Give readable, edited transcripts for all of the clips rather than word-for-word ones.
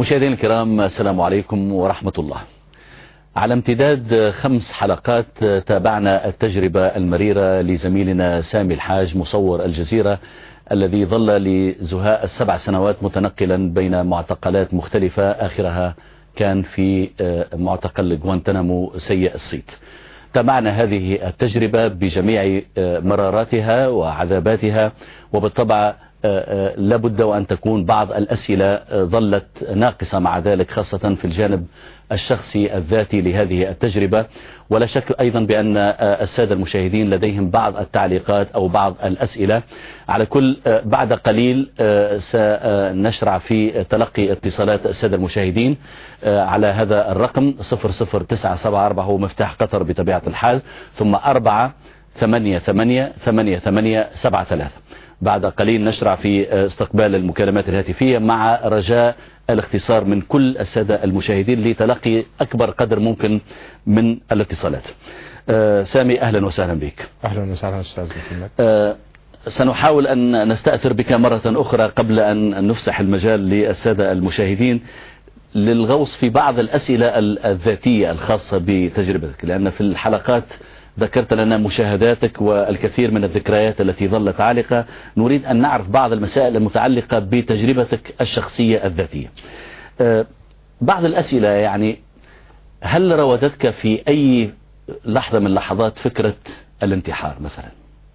مشاهدينا الكرام، السلام عليكم ورحمة الله. على امتداد 5 حلقات تابعنا التجربة المريرة لزميلنا سامي الحاج مصور الجزيرة الذي ظل لزهاء 7 سنوات متنقلا بين معتقلات مختلفة، آخرها كان في معتقل غوانتنامو سيء الصيت. تابعنا هذه التجربة بجميع مراراتها وعذاباتها، وبالطبع لابد وأن تكون بعض الأسئلة ظلت ناقصة مع ذلك، خاصة في الجانب الشخصي الذاتي لهذه التجربة. ولا شك أيضا بأن السادة المشاهدين لديهم بعض التعليقات أو بعض الأسئلة. على كل بعد قليل سنشرع في تلقي اتصالات السادة المشاهدين على هذا الرقم 00974 هو مفتاح قطر بطبيعة الحال، ثم 4888873. بعد قليل نشرع في استقبال المكالمات الهاتفية مع رجاء الاختصار من كل السادة المشاهدين لتلقي أكبر قدر ممكن من الاتصالات. سامي، أهلا وسهلا بك. أهلا وسهلا أستاذ محمد. سنحاول أن نستأثر بك مرة أخرى قبل أن نفسح المجال للسادة المشاهدين للغوص في بعض الأسئلة الذاتية الخاصة بتجربتك، لأن في الحلقات ذكرت لنا مشاهداتك والكثير من الذكريات التي ظلت عالقة. نريد أن نعرف بعض المسائل المتعلقة بتجربتك الشخصية الذاتية. بعض الأسئلة، يعني هل راودتك في أي لحظة من لحظات فكرة الانتحار مثلا؟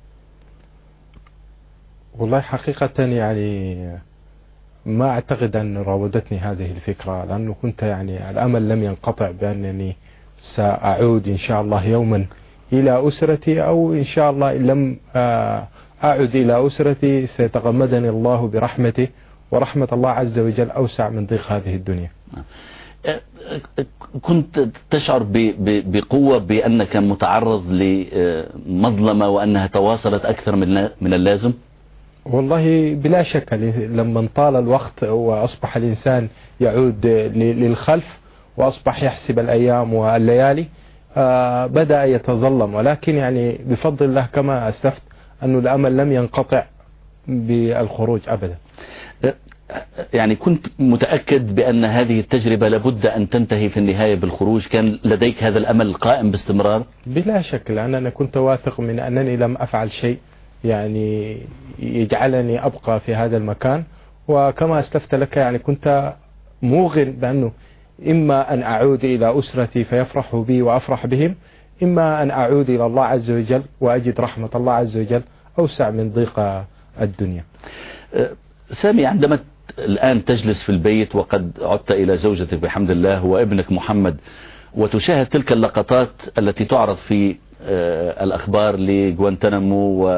والله حقيقة يعني ما أعتقد أن راودتني هذه الفكرة، لأنه كنت يعني الأمل لم ينقطع بأنني سأعود إن شاء الله يوما إلى أسرتي، أو إن شاء الله إن لم أعد إلى أسرتي سيتغمدني الله برحمته، ورحمة الله عز وجل أوسع من ضيق هذه الدنيا. كنت تشعر بقوة بأنك متعرض لمظلمة وأنها تواصلت أكثر من اللازم؟ والله بلا شك، لما طال الوقت وأصبح الإنسان يعود للخلف وأصبح يحسب الأيام والليالي بدأ يتظلم، ولكن يعني بفضل الله كما أسلفت أنه الأمل لم ينقطع بالخروج أبدا. يعني كنت متأكد بأن هذه التجربة لابد أن تنتهي في النهاية بالخروج؟ كان لديك هذا الأمل قائم باستمرار؟ بلا شك، لأن أنا كنت واثق من أنني لم أفعل شيء يعني يجعلني أبقى في هذا المكان. وكما أسلفت لك يعني كنت موغن بأنه إما أن أعود إلى أسرتي فيفرحوا بي وأفرح بهم، إما أن أعود إلى الله عز وجل وأجد رحمة الله عز وجل أوسع من ضيق الدنيا. سامي، عندما الآن تجلس في البيت وقد عدت إلى زوجتك بحمد الله وابنك محمد، وتشاهد تلك اللقطات التي تعرض في الأخبار لغوانتنامو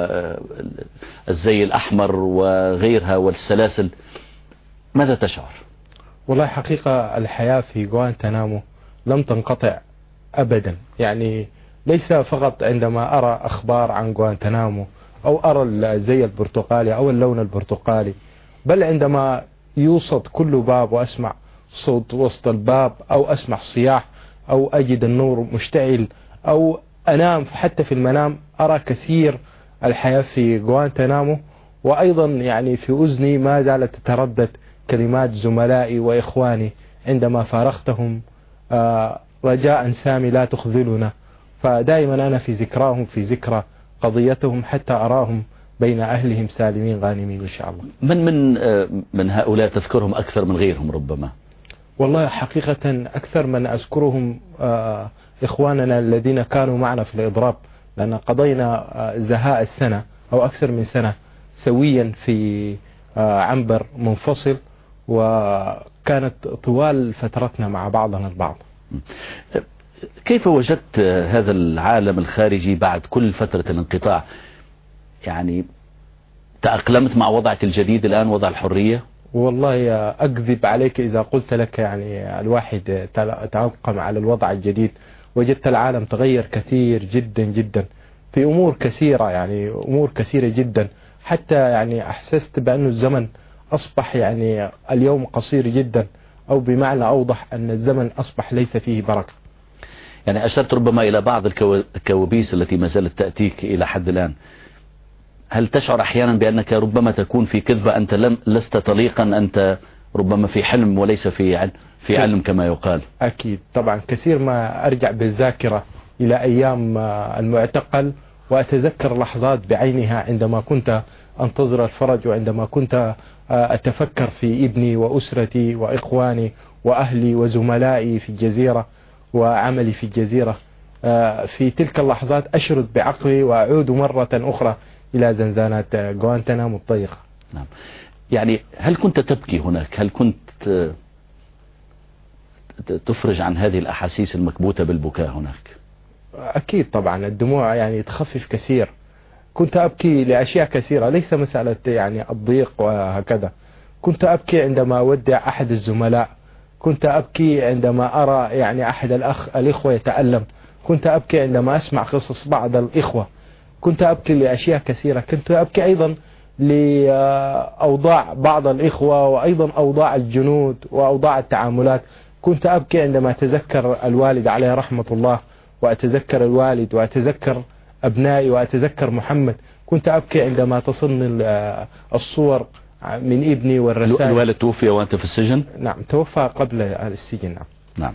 والزي الأحمر وغيرها والسلاسل، ماذا تشعر؟ والله حقيقة الحياة في غوانتنامو لم تنقطع أبدا، يعني ليس فقط عندما أرى أخبار عن غوانتنامو أو أرى الزي البرتقالي أو اللون البرتقالي، بل عندما يوصد كل باب وأسمع صوت وسط الباب أو أسمع صياح أو أجد النور مشتعل أو أنام حتى في المنام أرى كثير الحياة في غوانتنامو. وأيضا يعني في أذني ما زالت تتردد كلمات زملائي وإخواني عندما فارقتهم: رجاء سامي لا تخذلنا. فدائما أنا في ذكراهم، في ذكرى قضيتهم، حتى أراهم بين أهلهم سالمين غانمين إن شاء الله. من هؤلاء تذكرهم أكثر من غيرهم ربما؟ والله حقيقة أكثر من أذكرهم إخواننا الذين كانوا معنا في الإضراب، لأن قضينا زهاء السنة أو أكثر من سنة سويا في عنبر منفصل، وكانت طوال فترتنا مع بعضنا البعض. كيف وجدت هذا العالم الخارجي بعد كل فترة الانقطاع؟ يعني تأقلمت مع وضعك الجديد الآن، وضع الحرية؟ والله أكذب عليك إذا قلت لك يعني الواحد تأقلم على الوضع الجديد. وجدت العالم تغير كثير جدا جدا في أمور كثيرة، يعني أمور كثيرة جدا، حتى يعني أحسست بأن الزمن أصبح يعني اليوم قصير جدا، أو بمعنى أوضح أن الزمن أصبح ليس فيه بركة. يعني أشرت ربما إلى بعض الكوابيس التي ما زالت تأتيك إلى حد الآن. هل تشعر أحيانا بأنك ربما تكون في كذبة، أنت لست طليقا، أنت ربما في حلم وليس في علم كما يقال. أكيد طبعا، كثير ما أرجع بالذاكرة إلى أيام المعتقل وأتذكر لحظات بعينها عندما كنت أنتظر الفرج، وعندما كنت أتفكر في ابني وأسرتي وإخواني وأهلي وزملائي في الجزيرة وعملي في الجزيرة. في تلك اللحظات أشرد بعقلي وأعود مرة أخرى إلى زنزانات غوانتنامو الضيقة. نعم. يعني هل كنت تبكي هناك؟ هل كنت تفرج عن هذه الأحاسيس المكبوتة بالبكاء هناك؟ أكيد طبعا، الدموع يعني تخفف كثير. كنت أبكي لأشياء كثيرة، ليس مسألة يعني الضيق وهكذا. كنت أبكي عندما أودع أحد الزملاء، كنت أبكي عندما أرى يعني أحد الإخوة يتألم، كنت أبكي عندما أسمع قصص بعض الإخوة، كنت أبكي لأشياء كثيرة. كنت أبكي أيضا لأوضاع بعض الإخوة، وأيضا أوضاع الجنود وأوضاع التعاملات. كنت أبكي عندما أتذكر الوالد عليه رحمة الله، وأتذكر الوالد، وأتذكر أبنائي، وأتذكر محمد. كنت أبكي عندما تصلني الصور من ابني والرسائل. الوالد توفي وأنت في السجن؟ نعم، توفى قبل السجن. نعم.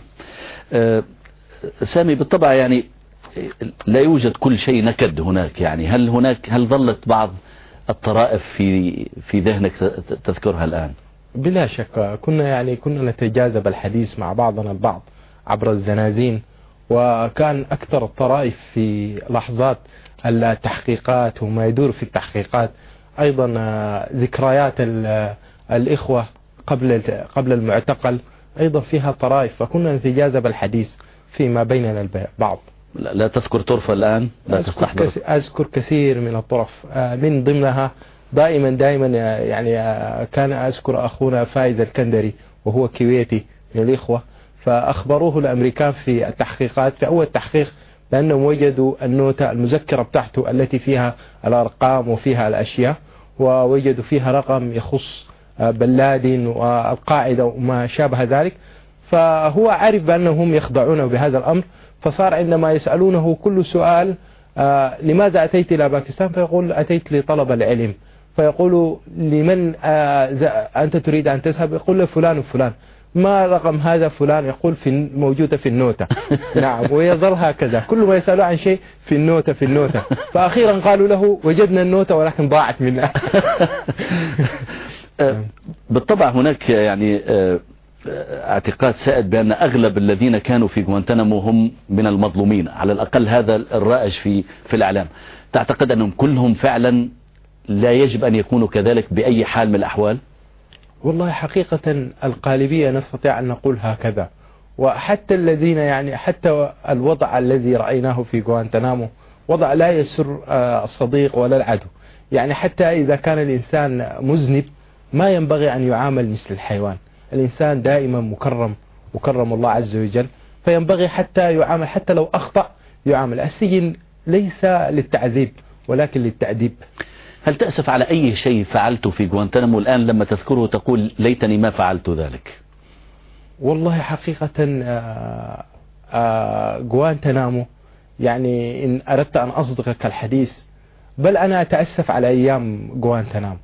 سامي، بالطبع يعني لا يوجد كل شيء نكد هناك. يعني هل ظلت بعض الطرائف في ذهنك تذكرها الآن؟ بلا شك، كنا نتجاذب الحديث مع بعضنا البعض عبر الزنازين، وكان أكثر الطرائف في لحظات التحقيقات وما يدور في التحقيقات. أيضا ذكريات الإخوة قبل المعتقل أيضا فيها طرائف، فكنا نتجاذب الحديث فيما بيننا البعض. لا تذكر طرفة الآن؟ لا تستحضر؟ أذكر كثير من الطرف، من ضمنها دائما يعني كان أذكر أخونا فايز الكندري، وهو كويتي من الإخوة. فأخبروه الأمريكان في التحقيقات في أول تحقيق بأنهم وجدوا النوتة المذكرة بتاعته التي فيها الأرقام وفيها الأشياء، ووجدوا فيها رقم يخص بن لادن والقاعدة وما شابه ذلك. فهو عرف بأنهم يخضعونه بهذا الأمر، فصار عندما يسألونه كل سؤال لماذا أتيت إلى باكستان، فيقول أتيت لطلب العلم. فيقول لمن أنت تريد أن تذهب؟ يقول له فلان وفلان. ما رقم هذا فلان؟ يقول موجودة في النوتة. نعم، ويظل هكذا كل ما يسألوا عن شيء في النوتة. فأخيرا قالوا له وجدنا النوتة ولكن ضاعت منا. بالطبع هناك يعني اعتقاد سائد بأن أغلب الذين كانوا في غوانتنامو هم من المظلومين، على الأقل هذا الرائج في الإعلام. تعتقد أنهم كلهم فعلا لا يجب أن يكونوا كذلك بأي حال من الأحوال؟ والله حقيقة الغالبية نستطيع أن نقول هكذا. وحتى الذين يعني حتى الوضع الذي رأيناه في غوانتنامو وضع لا يسر الصديق ولا العدو. يعني حتى إذا كان الإنسان مذنب ما ينبغي أن يعامل مثل الحيوان. الإنسان دائما مكرم الله عز وجل، فينبغي حتى يعامل، حتى لو أخطأ يعامل. السجن ليس للتعذيب ولكن للتأديب. هل تأسف على أي شيء فعلته في غوانتنامو الآن لما تذكره تقول ليتني ما فعلت ذلك؟ والله حقيقة غوانتنامو يعني إن أردت أن أصدقك الحديث، بل أنا أتأسف على أيام غوانتنامو.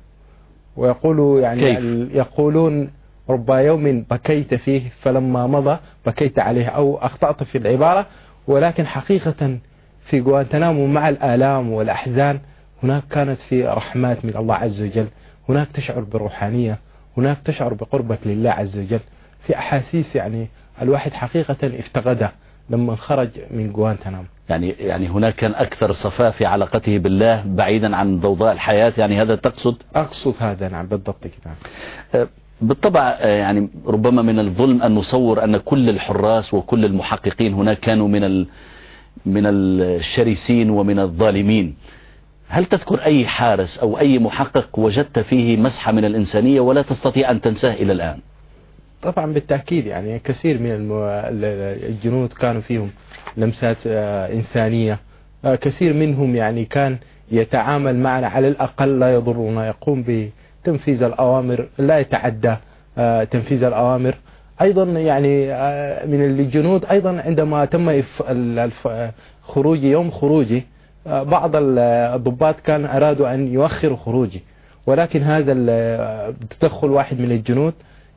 يقولون رب يوم بكيت فيه فلما مضى بكيت عليه، أو أخطأت في العبارة. ولكن حقيقة في غوانتنامو مع الآلام والأحزان هناك كانت في رحمات من الله عز وجل، هناك تشعر بالروحانية، هناك تشعر بقربك لله عز وجل، في أحاسيس يعني الواحد حقيقة افتقدها لما خرج من غوانتنامو. يعني هناك كان أكثر صفاء في علاقته بالله بعيدا عن ضوضاء الحياة، يعني هذا تقصد؟ أقصد هذا، نعم بالضبط كده. بالطبع يعني ربما من الظلم أن نصور أن كل الحراس وكل المحققين هناك كانوا من الشرسين ومن الظالمين. هل تذكر أي حارس أو أي محقق وجدت فيه مسحة من الإنسانية ولا تستطيع أن تنساه إلى الآن؟ طبعا بالتأكيد، يعني كثير من الجنود كانوا فيهم لمسات إنسانية. كثير منهم يعني كان يتعامل معنا على الأقل لا يضرنا، يقوم بتنفيذ الأوامر، لا يتعدى تنفيذ الأوامر. أيضا يعني من الجنود أيضا عندما تم خروجي يوم خروجي بعض الضباط كان أرادوا أن يؤخروا خروجي، ولكن هذا تدخل واحد من الجنود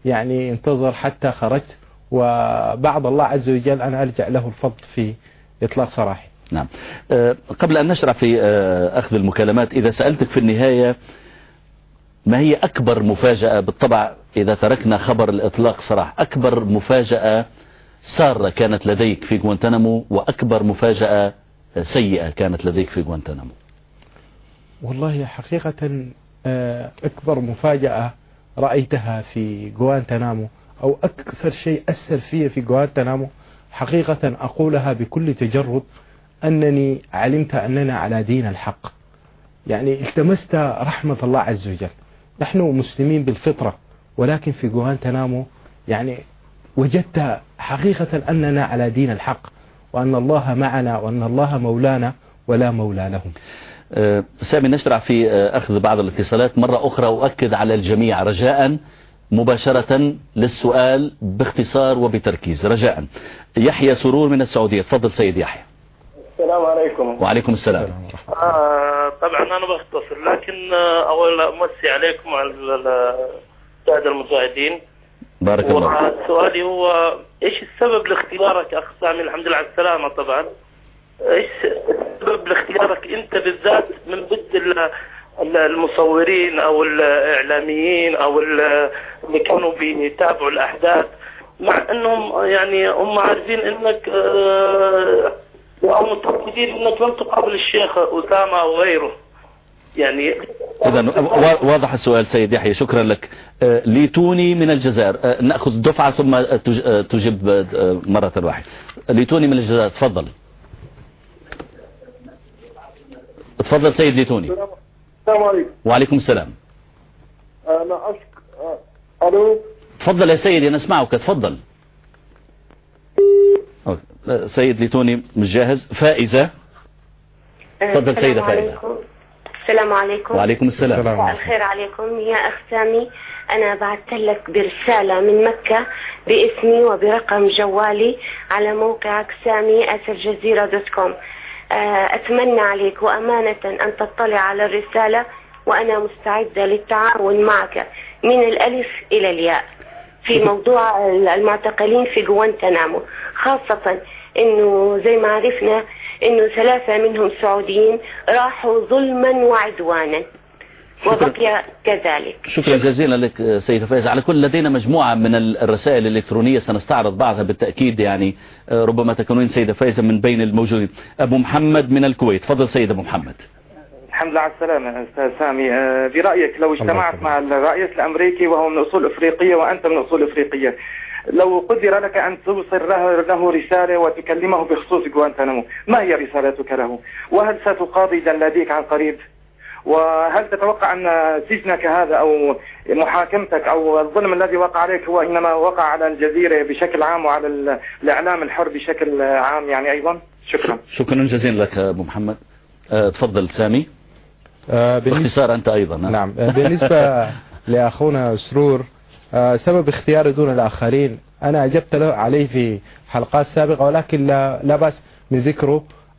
يعني انتظر حتى خرجت، وبعد الله عز وجل أنا أرجع له الفضل في إطلاق سراحي. نعم. قبل أن نشرع في أخذ المكالمات، إذا سألتك في النهاية ما هي أكبر مفاجأة، بالطبع إذا تركنا خبر الإطلاق سراح، أكبر مفاجأة سارة كانت لديك في غوانتنامو، وأكبر مفاجأة سيئة كانت لديك في غوانتنامو؟ والله حقيقة أكبر مفاجأة رأيتها في غوانتنامو، أو أكثر شيء أثر فيه في غوانتنامو، حقيقة أقولها بكل تجرد، أنني علمت أننا على دين الحق. يعني التمست رحمة الله عز وجل. نحن مسلمين بالفطرة، ولكن في غوانتنامو يعني وجدت حقيقة أننا على دين الحق، وأن الله معنا، وأن الله مولانا ولا مولى لهم. سامي، نشرع في أخذ بعض الاتصالات مرة أخرى. أؤكد على الجميع رجاء مباشرة للسؤال باختصار وبتركيز رجاء. يحيى سرور من السعودية، تفضل سيد يحيى. السلام عليكم. وعليكم السلام. طبعا أنا بختصر، لكن أول أمسي عليكم على السادة المشاهدين. بارك الله. سؤالي هو إيش السبب لاختيارك أخ سامي، الحمد لله على السلامة طبعا، إيش السبب لاختيارك أنت بالذات من ضد المصورين أو الإعلاميين أو اللي كانوا بيتابعوا الأحداث، مع أنهم يعني هم عارفين أنك أو متأكدين أنك لم تقابل الشيخ أسامة أو غيره يعني. إذا واضح السؤال سيد يحيى، شكرا لك. ليتوني من الجزائر، نأخذ دفعة ثم تجيب مرة واحدة. ليتوني من الجزائر، تفضل. تفضل سيد ليتوني. السلام عليكم. وعليكم السلام. أنا ألو. تفضل يا سيدي، أنا أسمعك، تفضل. سيد ليتوني مش جاهز. فائزة، تفضل سيدة فائزة. السلام عليكم. وعليكم السلام. الخير عليكم يا أخ سامي. أنا بعثت لك برسالة من مكة باسمي وبرقم جوالي على موقعك sami@aljazeera.com. أتمنى عليك وأمانة أن تطلع على الرسالة، وأنا مستعدة للتعاون معك من الألف إلى الياء في موضوع المعتقلين في غوانتنامو، خاصة أنه زي ما عرفنا أنه 3 منهم سعوديين راحوا ظلما وعدوانا وبقي كذلك. شكرا جزيلا لك سيدة فايزة. على كل لدينا مجموعة من الرسائل الإلكترونية سنستعرض بعضها بالتأكيد، يعني ربما تكونين سيدة فايزة من بين الموجودين. أبو محمد من الكويت، تفضل سيد أبو محمد. الحمد لله على السلامة أستاذ سامي. برأيك لو اجتمعت مع الرئيس الأمريكي وهو من أصول أفريقية وأنت من أصول أفريقية، لو قدر لك أن توصل له رسالة وتكلمه بخصوص غوانتنامو، ما هي رسالتك له؟ وهل ستقاضي جلاديك عن قريب؟ وهل تتوقع أن سجنك هذا أو محاكمتك أو الظلم الذي وقع عليك هو إنما وقع على الجزيرة بشكل عام وعلى الإعلام الحر بشكل عام يعني أيضا؟ شكرا. شكرا جزيلا لك أبو محمد. تفضل سامي. باختصار أنت أيضا. نعم. بالنسبة لأخونا سرور، سبب اختياري دون الآخرين أنا أجبت له عليه في حلقات سابقة، ولكن لا بأس من ذكره.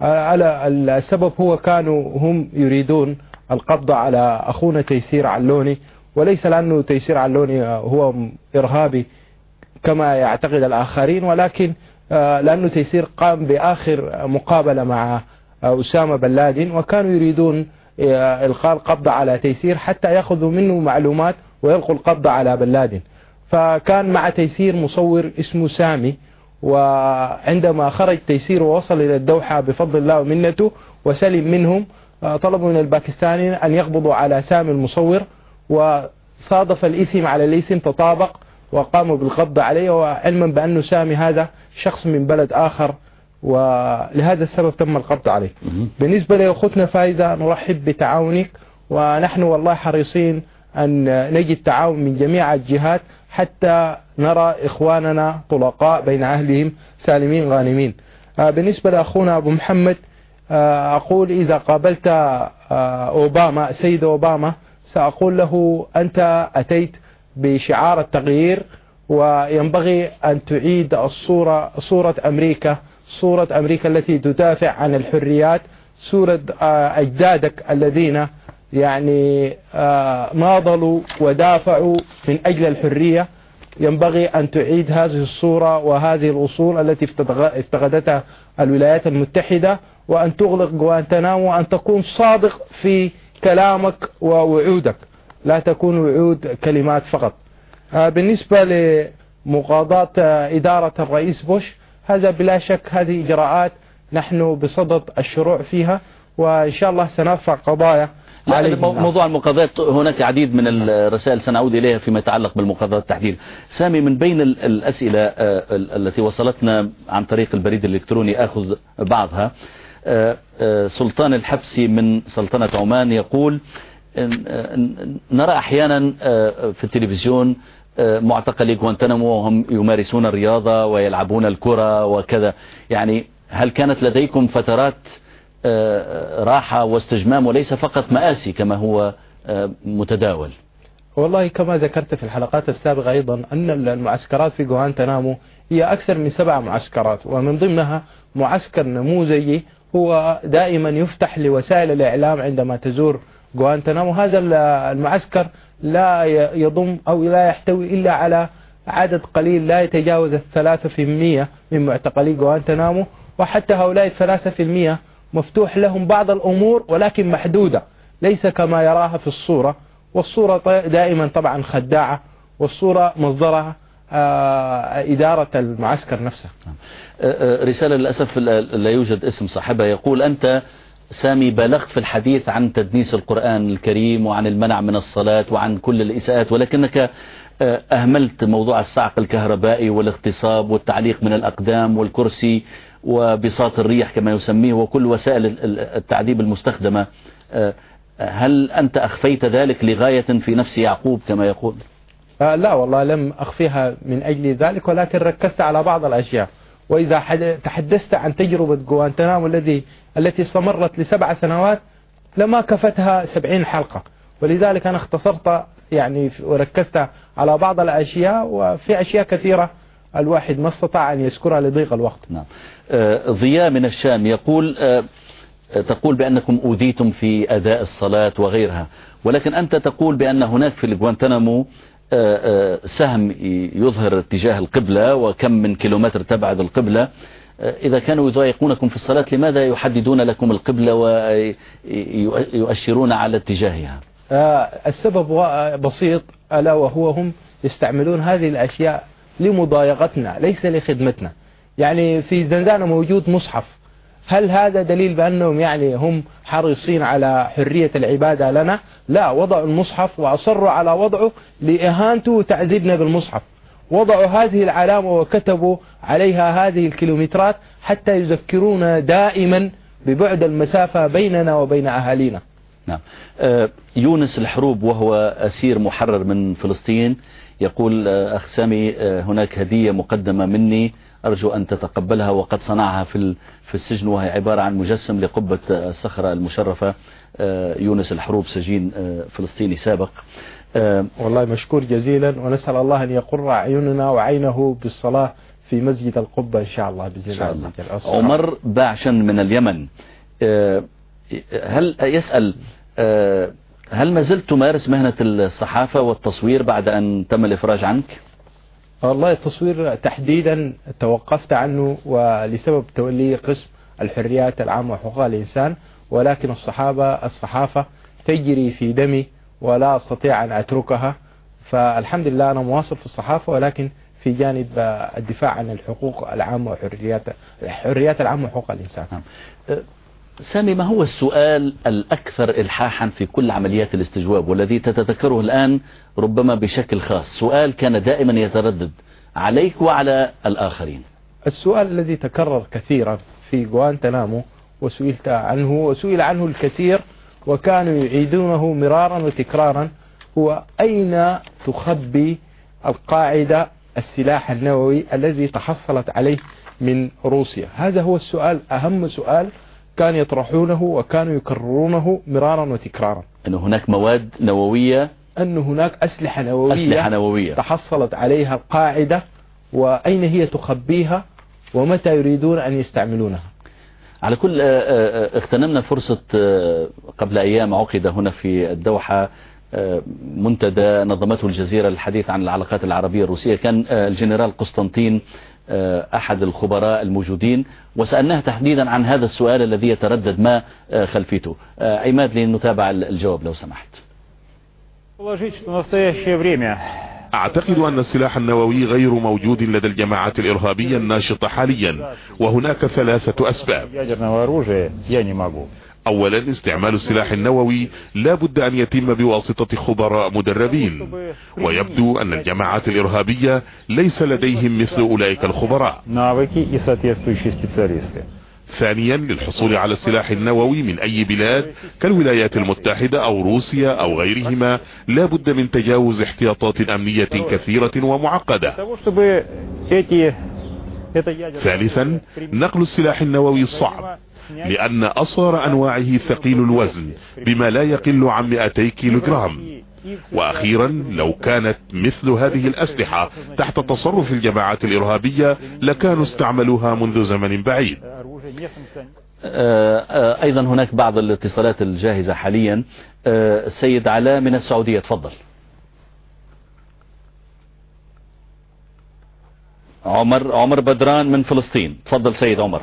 السبب هو كانوا هم يريدون القبض على أخونا تيسير علوني، وليس لأنه تيسير علوني هو إرهابي كما يعتقد الآخرين، ولكن لأنه تيسير قام بآخر مقابلة مع أسامة بن لادن، وكانوا يريدون إلقاء القبض على تيسير حتى يأخذوا منه معلومات ويلقوا القبض على بن لادن. فكان مع تيسير مصور اسمه سامي، وعندما خرج تيسير ووصل إلى الدوحة بفضل الله ومنته وسلم منهم، طلبوا من الباكستانيين أن يقبضوا على سامي المصور، وصادف الإثم على الإثم، تطابق وقاموا بالقبض عليه، وعلما بأنه سامي هذا شخص من بلد آخر، ولهذا السبب تم القبض عليه. بالنسبة لأخوتنا فايزة، نرحب بتعاونك، ونحن والله حريصين أن نجد تعاون من جميع الجهات حتى نرى إخواننا طلقاء بين أهلهم سالمين غانمين. بالنسبة لأخونا أبو محمد، أقول إذا قابلت أوباما سيد أوباما سأقول له أنت أتيت بشعار التغيير، وينبغي أن تعيد صورة أمريكا التي تدافع عن الحريات، صورة أجدادك الذين يعني ناضلوا ودافعوا من أجل الحرية. ينبغي أن تعيد هذه الصورة وهذه الأصول التي افتقدتها الولايات المتحدة، وأن تغلق غوانتنامو، وأن تكون صادق في كلامك ووعودك، لا تكون وعود كلمات فقط. بالنسبة لمقاضاة إدارة الرئيس بوش، هذا بلا شك هذه إجراءات نحن بصدد الشروع فيها، وإن شاء الله سنرفع قضايا. موضوع المقاضات هناك عديد من الرسائل سنعود إليها فيما يتعلق بالمقاضات تحديدا. سامي، من بين الأسئلة التي وصلتنا عن طريق البريد الإلكتروني أخذ بعضها. سلطان الحبسي من سلطنة عمان يقول: نرى أحيانا في التلفزيون معتقلي غوانتنامو وهم يمارسون الرياضة ويلعبون الكرة وكذا، يعني هل كانت لديكم فترات راحة واستجمام وليس فقط مآسي كما هو متداول؟ والله كما ذكرت في الحلقات السابقة أيضا أن المعسكرات في غوانتنامو هي أكثر من 7 معسكرات، ومن ضمنها معسكر نموذجي هو دائما يفتح لوسائل الإعلام عندما تزور غوانتنامو. هذا المعسكر لا يضم أو لا يحتوي إلا على عدد قليل لا يتجاوز 3% من معتقلي غوانتنامو، وحتى هؤلاء 3% مفتوح لهم بعض الأمور ولكن محدودة، ليس كما يراها في الصورة، والصورة دائما طبعا خداعة، والصورة مصدرها إدارة المعسكر نفسه. رسالة للأسف لا يوجد اسم صاحبها، يقول: أنت سامي بالغت في الحديث عن تدنيس القرآن الكريم وعن المنع من الصلاة وعن كل الإساءات، ولكنك أهملت موضوع الصعق الكهربائي والاغتصاب والتعليق من الأقدام والكرسي وبساط الريح كما يسميه وكل وسائل التعذيب المستخدمة. هل أنت أخفيت ذلك لغاية في نفس يعقوب كما يقول؟ لا والله لم أخفيها من أجل ذلك، ولكن ركزت على بعض الأشياء. وإذا تحدثت عن تجربة غوانتنامو التي استمرت ل7 سنوات لما كفتها 70 حلقة، ولذلك أنا اختصرت يعني وركزت على بعض الأشياء، وفي أشياء كثيرة الواحد ما استطاع أن يذكرها لضيق الوقت. نعم. ضياء من الشام يقول: تقول بأنكم أوذيتم في أداء الصلاة وغيرها، ولكن أنت تقول بأن هناك في غوانتنامو سهم يظهر اتجاه القبلة وكم من كيلومتر تبعد القبلة. إذا كانوا يضايقونكم في الصلاة لماذا يحددون لكم القبلة ويؤشرون على اتجاهها؟ السبب بسيط، ألا وهو هم يستعملون هذه الأشياء لمضايقتنا ليس لخدمتنا. يعني في زنزانة موجود مصحف، هل هذا دليل بأنهم يعني هم حريصين على حرية العبادة لنا؟ لا، وضعوا المصحف وأصروا على وضعه لإهانته وتعذيبنا بالمصحف. وضعوا هذه العلامة وكتبوا عليها هذه الكيلومترات حتى يذكرونا دائما ببعد المسافة بيننا وبين أهالينا. نعم. يونس الحروب وهو أسير محرر من فلسطين يقول: أخ سامي، هناك هدية مقدمة مني أرجو أن تتقبلها، وقد صنعها في السجن، وهي عبارة عن مجسم لقبة الصخرة المشرفة. يونس الحروب سجين فلسطيني سابق. والله مشكور جزيلا، ونسأل الله أن يقر أعيننا وعينه بالصلاة في مسجد القبة إن شاء الله بإذن الله. عمر باعشن من اليمن هل يسأل: هل ما زلت تمارس مهنة الصحافة والتصوير بعد أن تم الإفراج عنك؟ والله التصوير تحديدا توقفت عنه ولسبب تولي قسم الحريات العامة وحقوق الإنسان، ولكن الصحافة تجري في دمي ولا أستطيع أن أتركها، فالحمد لله أنا مواصل في الصحافة، ولكن في جانب الدفاع عن الحقوق العامة وحريات العامة وحقوق الإنسان. سامي، ما هو السؤال الأكثر إلحاحا في كل عمليات الاستجواب والذي تتذكره الآن ربما بشكل خاص، سؤال كان دائما يتردد عليك وعلى الآخرين؟ السؤال الذي تكرر كثيرا في غوانتنامو وسئلت عنه وسئل عنه الكثير وكانوا يعيدونه مرارا وتكرارا، هو أين تخبي القاعدة السلاح النووي الذي تحصلت عليه من روسيا؟ هذا هو السؤال، أهم سؤال كان يطرحونه وكانوا يكررونه مرارا وتكرارا، أن هناك مواد نووية، أن هناك أسلحة نووية تحصلت عليها القاعدة، وأين هي تخبيها ومتى يريدون أن يستعملونها. على كل اغتنمنا فرصة قبل أيام عقد هنا في الدوحة منتدى نظمته الجزيرة للحديث عن العلاقات العربية الروسية، كان الجنرال قسطنطين أحد الخبراء الموجودين، وسألناه تحديدا عن هذا السؤال الذي يتردد ما خلفيته. عماد لنتابع الجواب لو سمحت. أعتقد أن السلاح النووي غير موجود لدى الجماعات الإرهابية الناشطة حاليا، وهناك 3 أسباب. أولا، استعمال السلاح النووي لا بد أن يتم بواسطة خبراء مدربين، ويبدو أن الجماعات الإرهابية ليس لديهم مثل أولئك الخبراء. ثانيا، للحصول على السلاح النووي من أي بلاد كالولايات المتحدة أو روسيا أو غيرهما لا بد من تجاوز احتياطات أمنية كثيرة ومعقدة. ثالثا، نقل السلاح النووي صعب، لأن أصغر أنواعه ثقيل الوزن بما لا يقل عن 200 كيلوغرام. وأخيرا، لو كانت مثل هذه الأسلحة تحت تصرف الجماعات الإرهابية لكانوا استعملوها منذ زمن بعيد. أيضا هناك بعض الاتصالات الجاهزة حاليا. السيد علاء من السعودية، تفضل. عمر بدران من فلسطين، تفضل سيد عمر.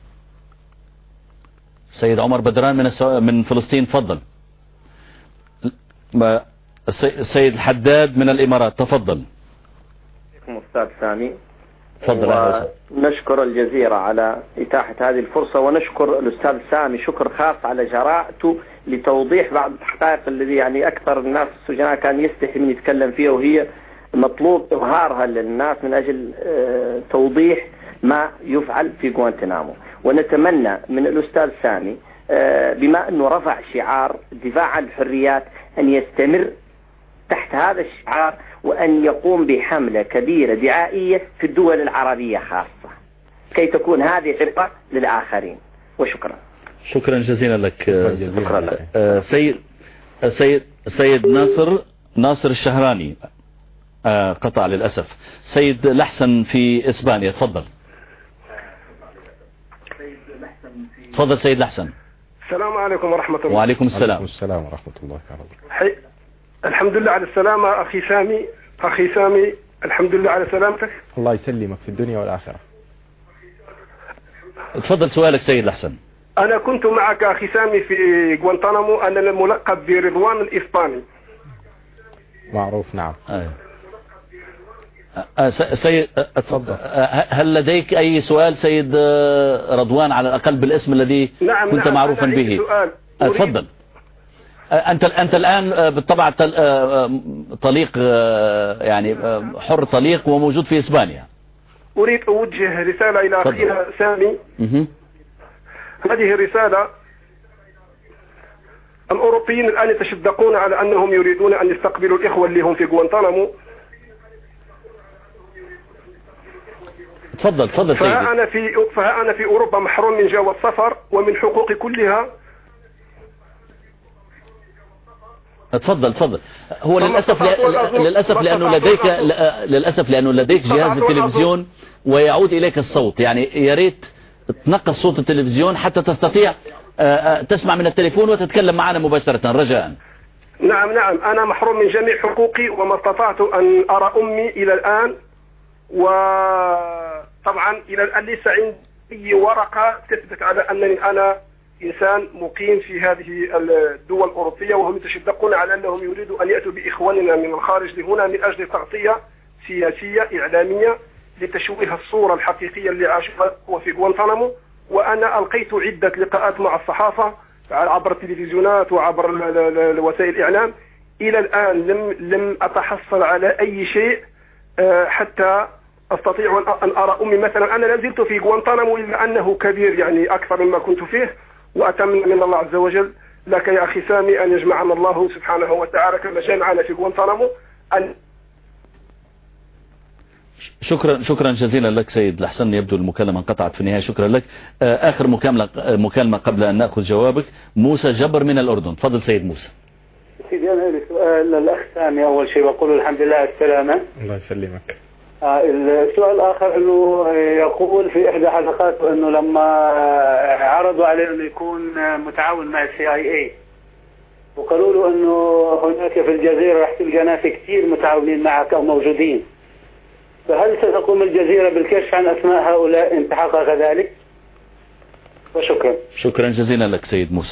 سيد عمر بدران من فلسطين، تفضل. السيد الحداد من الإمارات، تفضل. أستاذ سامي، تفضل. ونشكر الجزيرة على إتاحة هذه الفرصة، ونشكر الأستاذ سامي شكر خاص على جراءته لتوضيح بعض الحقائق الذي يعني أكثر الناس السجناء كان يستحي من يتكلم فيها، وهي مطلوب إظهارها للناس من أجل توضيح ما يفعل في غوانتنامو. ونتمنى من الأستاذ سامي بما أنه رفع شعار دفاع عن الحريات أن يستمر تحت هذا الشعار، وأن يقوم بحملة كبيرة دعائية في الدول العربية خاصة كي تكون هذه عبرة للآخرين. وشكرا. شكرا جزيلا لك. شكرا لك. سيد ناصر الشهراني قطع للأسف. سيد لحسن في إسبانيا، تفضل. تفضل سيد لحسن. السلام عليكم ورحمة الله. وعليكم السلام. وعليكم السلام ورحمة الله وبركاته. الحمد لله على السلامة أخي سامي، الحمد لله على سلامتك. الله يسلمك في الدنيا والآخرة. تفضل سؤالك سيد لحسن. أنا كنت معك أخي سامي في غوانتنامو، أنا الملقب برضوان الإسباني. معروف، نعم. سيد هل لديك أي سؤال سيد رضوان، على الأقل بالاسم الذي كنت معروفا به؟ تفضل. أنت الآن بالطبع طليق، يعني حر طليق وموجود في إسبانيا. أريد أوجه رسالة إلى أخينا سامي. هذه الرسالة: الأوروبيين الآن يتشدقون على أنهم يريدون أن يستقبلوا الإخوة اللي هم في غوانتنامو. تفضل سيدي. فها أنا في أوروبا محروم من جواز السفر ومن حقوقي كلها. تفضل. هو للأسف لأنه لديك جهاز التلفزيون ويعود إليك الصوت، يعني يا ريت تنقص صوت التلفزيون حتى تستطيع تسمع من التليفون وتتكلم معنا مباشرة رجاء. نعم أنا محروم من جميع حقوقي، وما استطعت أن أرى أمي إلى الآن، وطبعا إلى الآن ليس عندي ورقة تثبت على أنني أنا إنسان مقيم في هذه الدول الأوروبية، وهم يتشدقون على أنهم يريدوا أن يأتوا بإخواننا من الخارج لهنا من أجل تغطية سياسية إعلامية لتشويه الصورة الحقيقية اللي عاشوها في غوانتنامو. وأنا ألقيت عدة لقاءات مع الصحافة عبر التلفزيونات وعبر وسائل الإعلام، إلى الآن لم أتحصل على أي شيء حتى أستطيع أن أرى أمي مثلا. أنا لازلت في غوانتنامو إلا أنه كبير، يعني أكثر مما كنت فيه، وأتمنى من الله عز وجل لك يا أخي سامي أن يجمعنا الله سبحانه وتعالى كما جمعنا في غوانتنامو. شكرا جزيلا لك سيد لحسن. يبدو المكالمة انقطعت في النهاية. شكرا لك. آخر مكالمة قبل أن نأخذ جوابك. موسى جبر من الأردن، تفضل سيد موسى. سيدي أنا لي سؤال للأخ سامي. أول شيء بقول الحمد لله على السلامة. الله يسلمك. السؤال الآخر أنه يقول في إحدى حلقاته أنه لما عرضوا عليه أنه يكون متعاون مع CIA وقالوا له أنه هناك في الجزيرة راح تلقى ناس كثير متعاونين معك أو موجودين، فهل ستقوم الجزيرة بالكشف عن أسماء هؤلاء إن تحقق ذلك؟ وشكرا. شكرا جزيلا لك سيد موسى.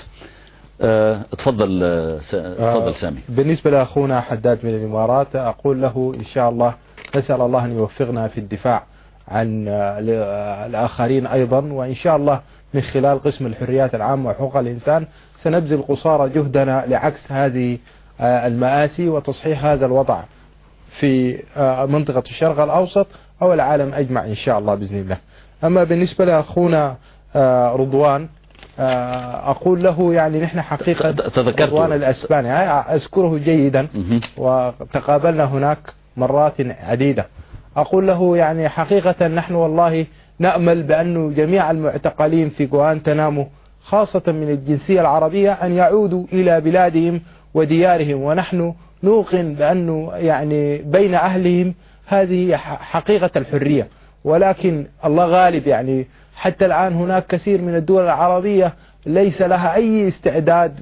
تفضل سامي. بالنسبة لأخونا حداد من الإمارات، أقول له إن شاء الله نسأل الله أن يوفقنا في الدفاع عن الآخرين أيضا، وإن شاء الله من خلال قسم الحريات العامة وحقوق الإنسان سنبذل قصارى جهدنا لعكس هذه المآسي وتصحيح هذا الوضع في منطقة الشرق الأوسط أو العالم أجمع إن شاء الله بإذن الله. أما بالنسبة لأخونا رضوان، أقول له يعني نحن حقيقة رضوان الأسباني أذكره جيدا وتقابلنا هناك مرات عديدة. أقول له يعني حقيقة نحن والله نأمل بأن جميع المعتقلين في غوانتنامو خاصة من الجنسية العربية أن يعودوا إلى بلادهم وديارهم، ونحن نوقن بأنه يعني بين أهلهم هذه حقيقة الحرية، ولكن الله غالب. يعني حتى الآن هناك كثير من الدول العربية ليس لها أي استعداد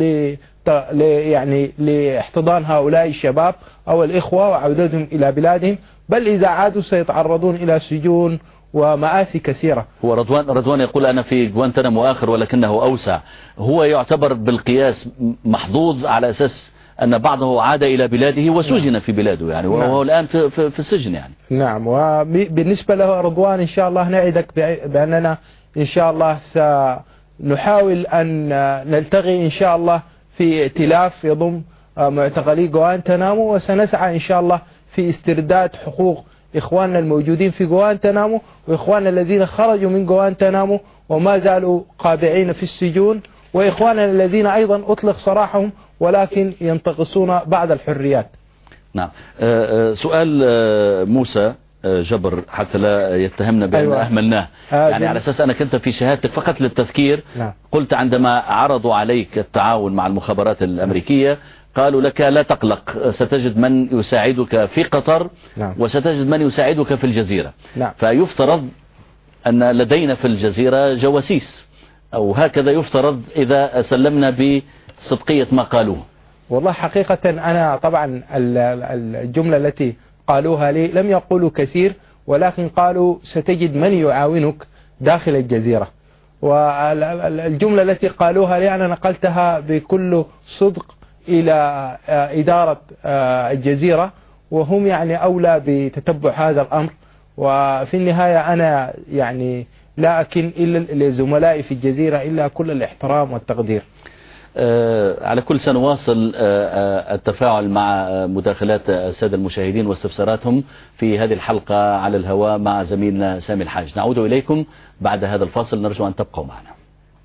يعني لاحتضان هؤلاء الشباب أو الإخوة وعودتهم إلى بلادهم، بل إذا عادوا سيتعرضون إلى سجون ومآسي كثيرة. هو رضوان يقول أنا في غوانتنامو آخر ولكنه أوسع، هو يعتبر بالقياس محظوظ على أساس أن بعضه عاد إلى بلاده وسجن في بلاده يعني، وهو الآن في السجن يعني. نعم. وبالنسبة له رضوان إن شاء الله نعدك بأننا إن شاء الله سنحاول أن نلتقي إن شاء الله في ائتلاف يضم معتقلي غوانتنامو، وسنسعى إن شاء الله في استرداد حقوق إخواننا الموجودين في غوانتنامو وإخواننا الذين خرجوا من غوانتنامو وما زالوا قابعين في السجون، وإخواننا الذين أيضا أطلق سراحهم ولكن ينتقصون بعض الحريات. نعم. سؤال موسى جبر حتى لا يتهمنا بأن أيوة. أهملناه يعني على أساس أنك أنت في شهادتك فقط للتذكير. نعم. قلت عندما عرضوا عليك التعاون مع المخابرات الأمريكية قالوا لك لا تقلق، ستجد من يساعدك في قطر. نعم. وستجد من يساعدك في الجزيرة. نعم. فيفترض أن لدينا في الجزيرة جواسيس أو هكذا يفترض إذا سلمنا بصدقية ما قالوه. والله حقيقة أنا طبعا الجملة التي قالوها لي لم يقولوا كثير، ولكن قالوا ستجد من يعاونك داخل الجزيرة، والجملة التي قالوها لي أنا نقلتها بكل صدق إلى إدارة الجزيرة، وهم يعني أولى بتتبع هذا الأمر. وفي النهاية أنا يعني لا أكن إلا لزملائي في الجزيرة إلا كل الاحترام والتقدير. على كل سنواصل التفاعل مع مداخلات السادة المشاهدين واستفساراتهم في هذه الحلقة على الهواء مع زميلنا سامي الحاج. نعود إليكم بعد هذا الفاصل، نرجو أن تبقوا معنا.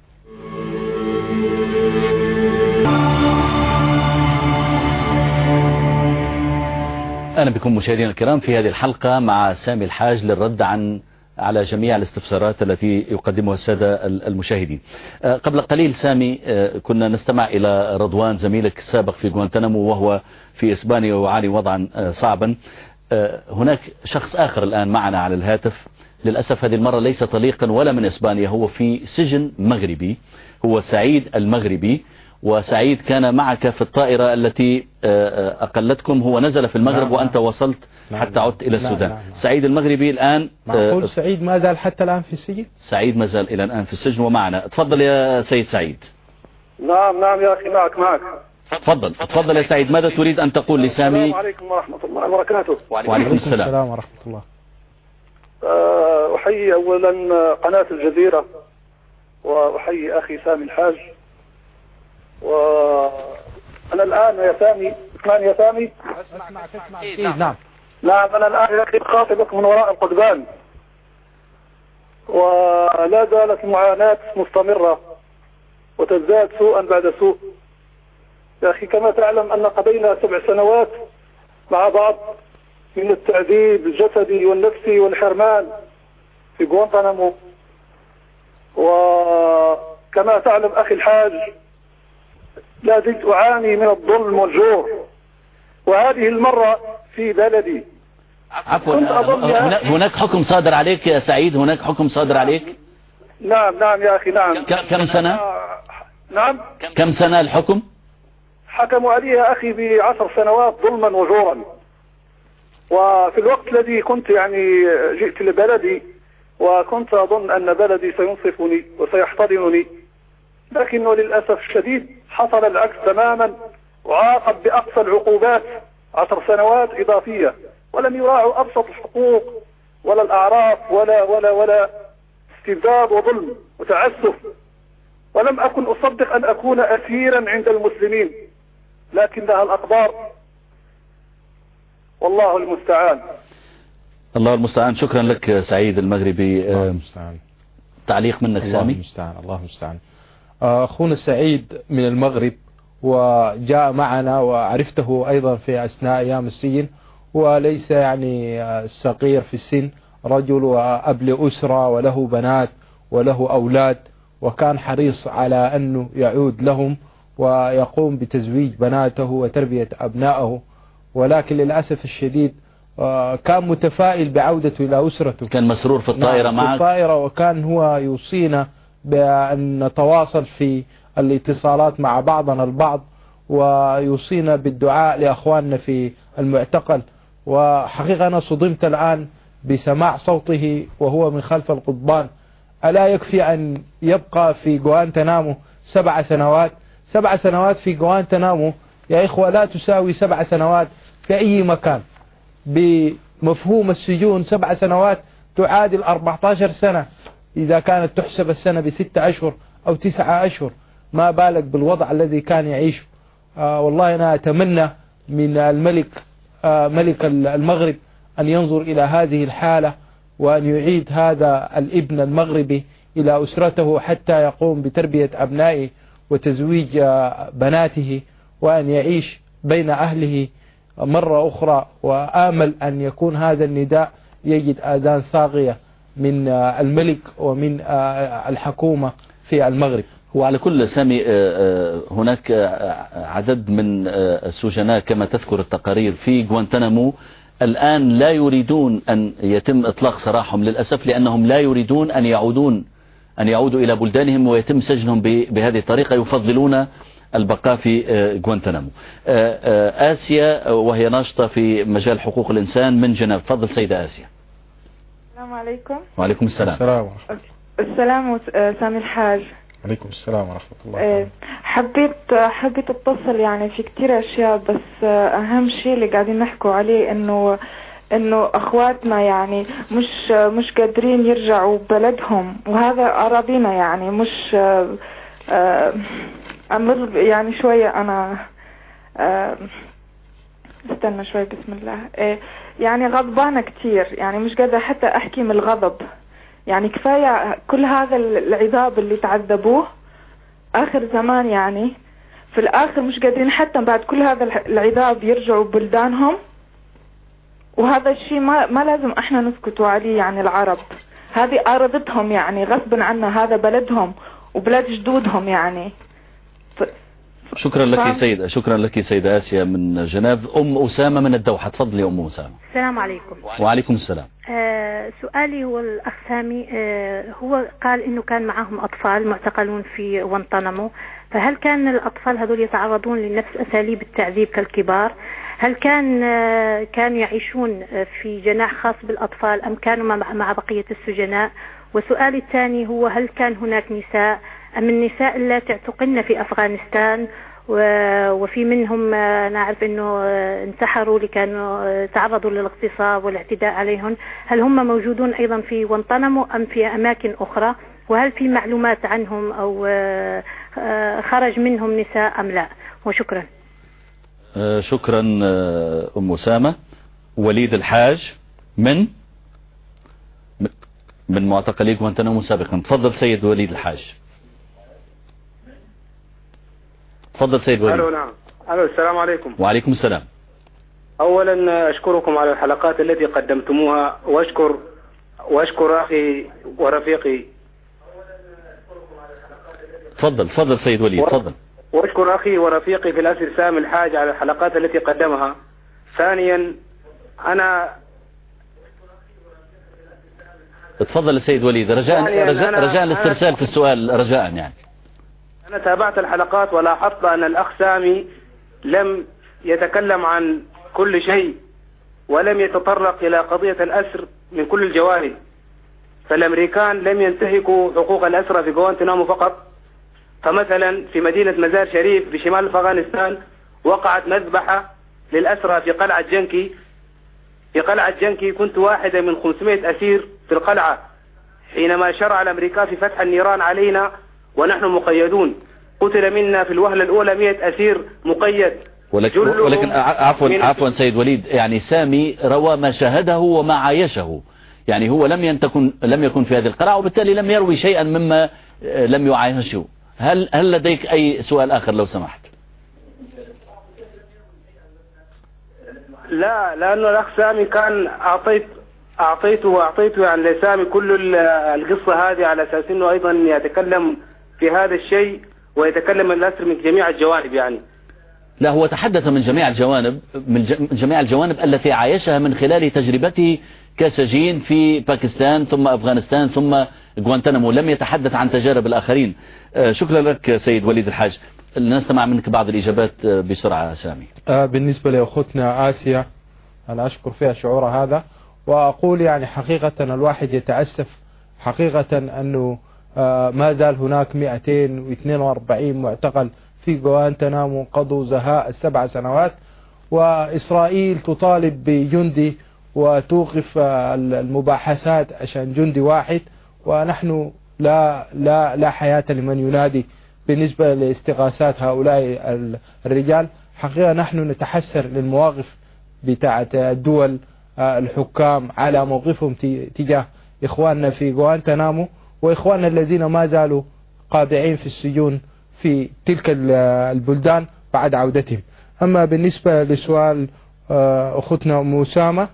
أهلا بكم مشاهدينا الكرام في هذه الحلقة مع سامي الحاج للرد على جميع الاستفسارات التي يقدمها السادة المشاهدين. قبل قليل سامي كنا نستمع إلى رضوان زميلك السابق في غوانتنامو وهو في إسبانيا ويعاني وضعا صعبا. هناك شخص آخر الآن معنا على الهاتف، للأسف هذه المرة ليس طليقا ولا من إسبانيا، هو في سجن مغربي، هو سعيد المغربي. وسعيد كان معك في الطائرة التي أقلتكم، هو نزل في المغرب وأنت وصلت حتى عدت إلى السودان. سعيد المغربي الآن معقول سعيد ما زال حتى الآن في السجن؟ سعيد ما زال إلى الآن في السجن ومعنا. تفضل يا سيد سعيد. نعم يا أخي معك. تفضل يا سعيد، ماذا تريد أن تقول لسامي؟ السلام عليكم ورحمة الله وبركاته. وعليكم السلام ورحمة الله. أحيي أولا قناة الجزيرة وأحيي أخي سامي الحاج. وأنا الآن يا سامي نعم أنا الآن أخاطبك من وراء القضبان، ولا زالت المعاناة مستمرة وتزداد سوءا بعد سوء. يا أخي كما تعلم أن قضينا 7 سنوات مع بعض من التعذيب الجسدي والنفسي والحرمان في غوانتنامو، وكما تعلم أخي الحاج لا زلت أعاني من الظلم والجور، وهذه المرة في بلدي. عفوا، هناك حكم صادر عليك يا سعيد؟ هناك حكم صادر عليك؟ نعم يا أخي نعم. كم سنة؟ نعم كم سنة الحكم؟ حكموا علي يا أخي ب10 سنوات ظلما وجورا. وفي الوقت الذي كنت يعني جئت لبلدي وكنت أظن أن بلدي سينصفني وسيحتضنني، لكنه للأسف الشديد حصل العكس تماما، وعاقب بأقصى العقوبات 10 سنوات إضافية، ولم يراعوا أبسط الحقوق ولا الأعراف ولا استبداد وظلم وتعسف. ولم أكن أصدق أن أكون أسيرا عند المسلمين، لكنها الأقدار، والله المستعان. الله المستعان. شكرا لك سعيد المغربي. تعليق منك سامي. الله المستعان. الله المستعان. أخونا سعيد من المغرب وجاء معنا وعرفته أيضا في أثناء أيام السجن، وليس يعني صغير في السن، رجل وأب لأسرة وله بنات وله أولاد، وكان حريص على أنه يعود لهم ويقوم بتزويج بناته وتربية أبنائه، ولكن للأسف الشديد كان متفائل بعودته إلى أسرته. كان مسرور في الطائرة معك؟ في الطائرة، وكان هو يوصينا بأن نتواصل في الاتصالات مع بعضنا البعض، ويوصينا بالدعاء لأخواننا في المعتقل. وحقيقة أنا صدمت الآن بسماع صوته وهو من خلف القضبان. ألا يكفي أن يبقى في غوانتنامو 7 سنوات؟ 7 سنوات في غوانتنامو يا إخوة لا تساوي 7 سنوات في أي مكان. بمفهوم السجون 7 سنوات تعادل 14 سنة إذا كانت تحسب السنة ب6 أشهر أو 9 أشهر، ما بالك بالوضع الذي كان يعيشه. والله أنا أتمنى من الملك ملك المغرب أن ينظر إلى هذه الحالة، وأن يعيد هذا الابن المغربي إلى أسرته حتى يقوم بتربية أبنائه وتزويج بناته، وأن يعيش بين أهله مرة أخرى. وآمل أن يكون هذا النداء يجد آذان صاغية من الملك ومن الحكومة في المغرب. وعلى كل سامي هناك عدد من السجناء كما تذكر التقارير في غوانتنامو الآن لا يريدون أن يتم إطلاق سراحهم للأسف، لأنهم لا يريدون أن يعودوا إلى بلدانهم ويتم سجنهم بهذه الطريقة، يفضلون البقاء في غوانتنامو. آسيا وهي ناشطة في مجال حقوق الإنسان من جنيف. تفضل سيدة آسيا. السلام عليكم. وعليكم السلام. السلام سامي الحاج. عليكم السلام ورحمة الله. حبيت اتصل يعني في كتير اشياء، بس اهم شيء اللي قاعدين نحكوا عليه انه اخواتنا يعني مش قادرين يرجعوا بلدهم، وهذا اراضينا يعني مش يعني شوية انا استنى شوي بسم الله. يعني غضبانة كتير، يعني مش قادرة حتى احكي من الغضب. يعني كفاية كل هذا العذاب اللي تعذبوه آخر زمان، يعني في الآخر مش قادرين حتى بعد كل هذا العذاب يرجعوا بلدانهم. وهذا الشيء ما لازم احنا نسكتوا عليه. يعني العرب هذه أرضتهم، يعني غصبا عنا، هذا بلدهم وبلاد جدودهم يعني. شكرا لك سيدة آسيا من جنيف. أم أسامة من الدوحة. تفضلي أم أسامة. السلام عليكم. وعليكم السلام. سؤالي هو الأخ سامي، هو قال إنه كان معهم أطفال معتقلون في غوانتنامو، فهل كان الأطفال هذول يتعرضون لنفس أساليب التعذيب كالكبار؟ هل كانوا يعيشون في جناح خاص بالأطفال أم كانوا مع بقية السجناء؟ وسؤالي الثاني هو هل كان هناك نساء أم النساء اللاتي اعتقلن في أفغانستان وفي منهم نعرف أنه انتحروا لكانوا تعرضوا للاغتصاب والاعتداء عليهم، هل هم موجودون أيضا في غوانتنامو أم في أماكن أخرى؟ وهل في معلومات عنهم أو خرج منهم نساء أم لا؟ وشكرا. شكرا أم أسامة. وليد الحاج من معتقلي غوانتنامو سابقا. تفضل سيد وليد الحاج. تفضل سيد وليد. ألو نعم. ألو السلام عليكم. وعليكم السلام. أولا أشكركم على الحلقات التي قدمتموها، وأشكر أخي ورفيقي. تفضل سيد وليد. تفضل. وأشكر أخي ورفيقي في الأسر سامي الحاج على الحلقات التي قدمها. ثانيا أنا تفضل سيد وليد. رجاء الاسترسال في السؤال رجاء. يعني أنا تابعت الحلقات ولاحظت أن الأخ سامي لم يتكلم عن كل شيء ولم يتطرق إلى قضية الأسر من كل الجوانب. فالأمريكان لم ينتهكوا حقوق الأسرى في غوانتنامو فقط. فمثلا في مدينة مزار شريف بشمال أفغانستان وقعت مذبحة للأسرى في قلعة جنكي. في قلعة جنكي كنت واحدة من 500 أسير في القلعة حينما شرع الأمريكان في فتح النيران علينا ونحن مقيدون. قتل منا في الوهلة الأولى 100 أسير مقيد. ولكن عفوا سيد وليد، يعني سامي روى ما شاهده وما عايشه، يعني هو لم يكن في هذه القلعة وبالتالي لم يروي شيئا مما لم يعايشه. هل لديك أي سؤال آخر لو سمحت؟ لا، لأنه الأخ سامي كان أعطيته يعني لسامي كل القصة هذه على أساس أنه أيضا يتكلم في هذا الشيء ويتكلم الأسر من جميع الجوانب. يعني لا، هو تحدث من جميع الجوانب التي عايشها من خلال تجربته كسجين في باكستان ثم أفغانستان ثم غوانتنامو، لم يتحدث عن تجارب الآخرين. شكرا لك سيد وليد الحاج. نستمع منك بعض الإجابات بسرعة سامي. بالنسبة لأختنا آسيا، أنا أشكر فيها شعور هذا، وأقول يعني حقيقة الواحد يتأسف حقيقة أنه ما زال هناك 242 معتقل في غوانتنامو قضوا زهاء 7 سنوات، وإسرائيل تطالب بجندي وتوقف المباحثات عشان جندي واحد، ونحن لا حياة لمن ينادي بالنسبة لاستغاثات هؤلاء الرجال. حقيقة نحن نتحسر للمواقف بتاعة الدول الحكام على موقفهم تجاه إخواننا في غوانتنامو وإخواننا الذين ما زالوا قابعين في السجون في تلك البلدان بعد عودتهم. أما بالنسبة لسؤال أختنا موسامة،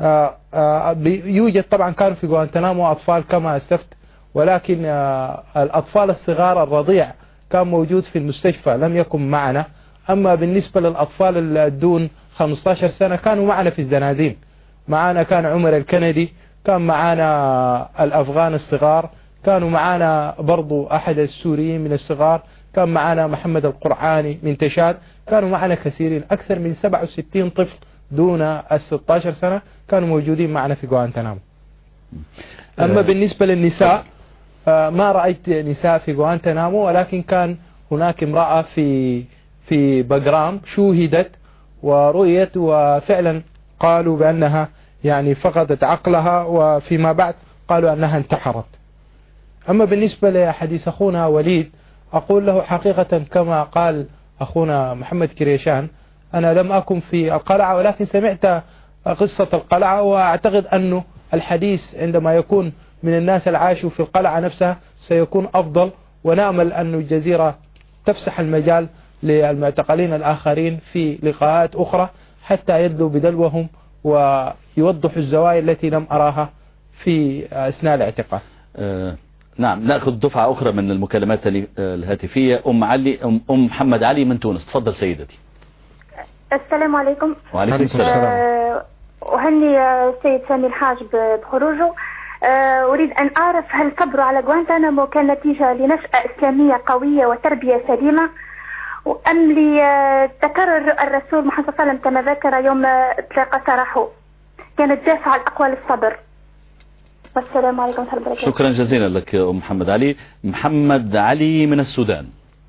يوجد طبعا كانوا في غوانتنامو أطفال كما أسلفت، ولكن الأطفال الصغار الرضيع كان موجود في المستشفى لم يكن معنا. أما بالنسبة للأطفال الدون 15 سنة كانوا معنا في الزنازين. معنا كان عمر الكندي، كان معنا الأفغان الصغار، كانوا معنا برضو أحد السوريين من الصغار، كان معنا محمد القرعاني من تشاد، كانوا معنا كثيرين، أكثر من 67 طفل دون 16 سنة كانوا موجودين معنا في غوانتنامو. أما بالنسبة للنساء ما رأيت نساء في غوانتنامو، ولكن كان هناك امرأة في بغرام شوهدت ورؤيت، وفعلا قالوا بأنها يعني فقدت عقلها، وفيما بعد قالوا أنها انتحرت. أما بالنسبة لحديث أخونا وليد، أقول له حقيقة كما قال أخونا محمد كريشان، أنا لم أكن في القلعة ولكن سمعت قصة القلعة، وأعتقد أنه الحديث عندما يكون من الناس العاشوا في القلعة نفسها سيكون أفضل، ونأمل أن الجزيرة تفسح المجال للمعتقلين الآخرين في لقاءات أخرى حتى يدلوا بدلوهم ويوضحوا الزوايا التي لم أراها في أثناء الاعتقال. نعم، نأخذ دفعة أخرى من المكالمات الهاتفية. أم محمد علي من تونس، تفضل سيدتي. السلام عليكم. وعليكم السلام. أهني السيد سامي الحاج بخروجه. أريد أن أعرف هل صبره على غوانتنامو كان نتيجة لنشأة إسلامية قوية وتربية سليمة، أم لتكرر الرسول محمد صلى الله عليه وسلم كما ذكر يوم اطلاق سراحه كانت دافع الأقوى للصبر؟ والسلام عليكم ورحمة الله وبركاته. شكرا جزيلا لك أم محمد علي. محمد علي من السودان.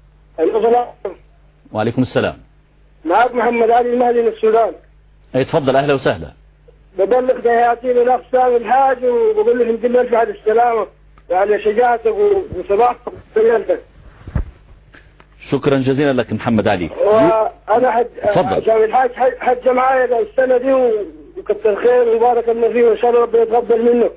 وعليكم السلام. معك محمد علي المهدي من السودان. تفضل، أهلا وسهلا. ببلغ تحياتي للأخ سامي الحاج وبقول له الحمد لله في هذه السلامة يعني شجاعتك وصباحتك وسيالتك. شكرا جزيلا لك محمد علي. وأنا سامي الحاج حج معايا السنة دي وكتر خير وبارك الله فيه وإن شاء الله ربنا يتقبل منه.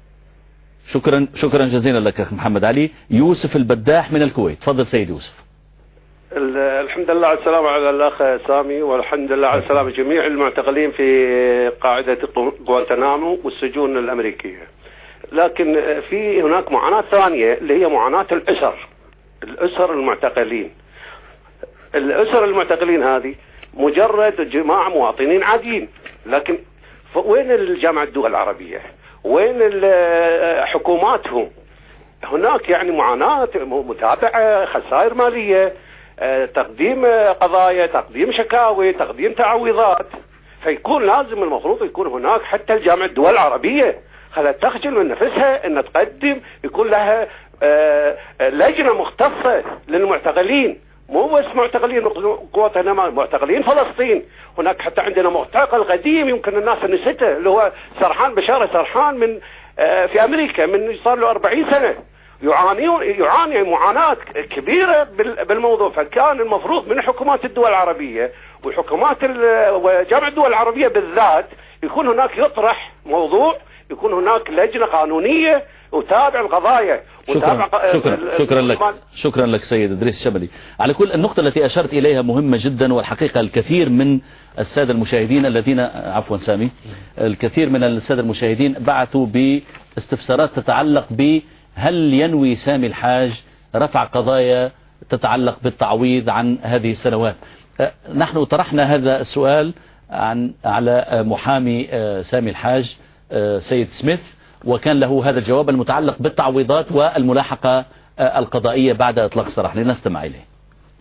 شكرا جزيلا لك أخ محمد علي. يوسف البداح من الكويت، تفضل سيد يوسف. الحمد لله على السلامة على الأخ سامي، والحمد لله على سلامة جميع المعتقلين في قاعدة غوانتنامو والسجون الأمريكية. لكن في هناك معاناة ثانية اللي هي معاناة الأسر المعتقلين. الأسر المعتقلين هذه مجرد جماعة مواطنين عاديين، لكن وين الجامعة الدول العربية؟ وين حكوماتهم؟ هناك يعني معاناة، متابعة، خسائر مالية، تقديم قضايا، تقديم شكاوي، تقديم تعويضات. فيكون لازم المفروض يكون هناك حتى الجامعة الدول العربية خلت تخجل من نفسها ان تقدم، يكون لها لجنة مختصة للمعتقلين، مو بس معتقلين غوانتنامو، معتقلين فلسطين. هناك حتى عندنا معتقل قديم يمكن الناس نسيته اللي هو سرحان، بشار سرحان، من في امريكا، من صار له 40 سنة يعاني معاناة كبيرة بالموضوع. فكان المفروض من حكومات الدول العربية وحكومات وجامعة الدول العربية بالذات يكون هناك يطرح موضوع، يكون هناك لجنة قانونية وتابع القضايا. شكرا لك سيد إدريس الشبلي. على كل النقطة التي أشرت إليها مهمة جدا، والحقيقة الكثير من السادة المشاهدين الذين عفوا سامي، الكثير من السادة المشاهدين بعثوا باستفسارات تتعلق هل ينوي سامي الحاج رفع قضايا تتعلق بالتعويض عن هذه السنوات. نحن طرحنا هذا السؤال على محامي سامي الحاج سيد سميث، وكان له هذا الجواب المتعلق بالتعويضات والملاحقة القضائية بعد إطلاق السراح. لنستمع إليه.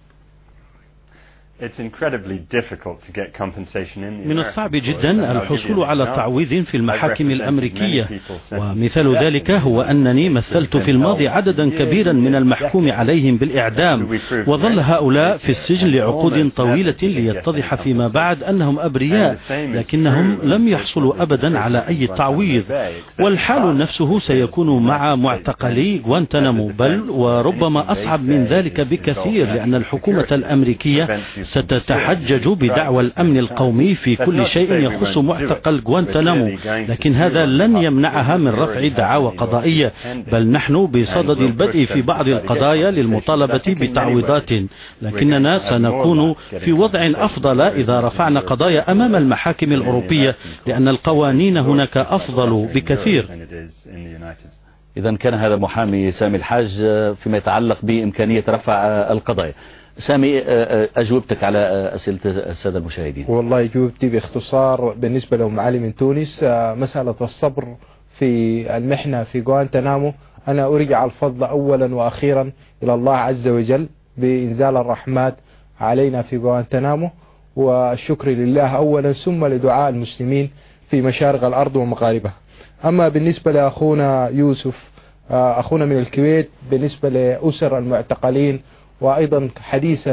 من الصعب جدا الحصول على تعويض في المحاكم الأمريكية، ومثال ذلك هو أنني مثلت في الماضي عددا كبيرا من المحكوم عليهم بالإعدام، وظل هؤلاء في السجن لعقود طويلة ليتضح فيما بعد أنهم أبرياء، لكنهم لم يحصلوا أبدا على أي تعويض. والحال نفسه سيكون مع معتقلي غوانتنامو، بل وربما أصعب من ذلك بكثير، لأن الحكومة الأمريكية ستتحجج بدعوى الأمن القومي في كل شيء يخص معتقل غوانتنامو، لكن هذا لن يمنعها من رفع دعاوى قضائية، بل نحن بصدد البدء في بعض القضايا للمطالبة بتعويضات، لكننا سنكون في وضع أفضل إذا رفعنا قضايا أمام المحاكم الأوروبية، لأن القوانين هناك أفضل بكثير. إذا كان هذا محامي سامي الحاج فيما يتعلق بإمكانية رفع القضايا. سامي، أجوبتك على أسئلة السادة المشاهدين. والله جوبتي باختصار. بالنسبة لهم معالي من تونس، مسألة الصبر في المحنة في غوانتنامو، أنا أرجع الفضل أولا وأخيرا إلى الله عز وجل بإنزال الرحمات علينا في غوانتنامو، والشكر لله أولا، ثم لدعاء المسلمين في مشارق الأرض ومغاربها. أما بالنسبة لأخونا يوسف، أخونا من الكويت، بالنسبة لأسر المعتقلين وأيضا حديث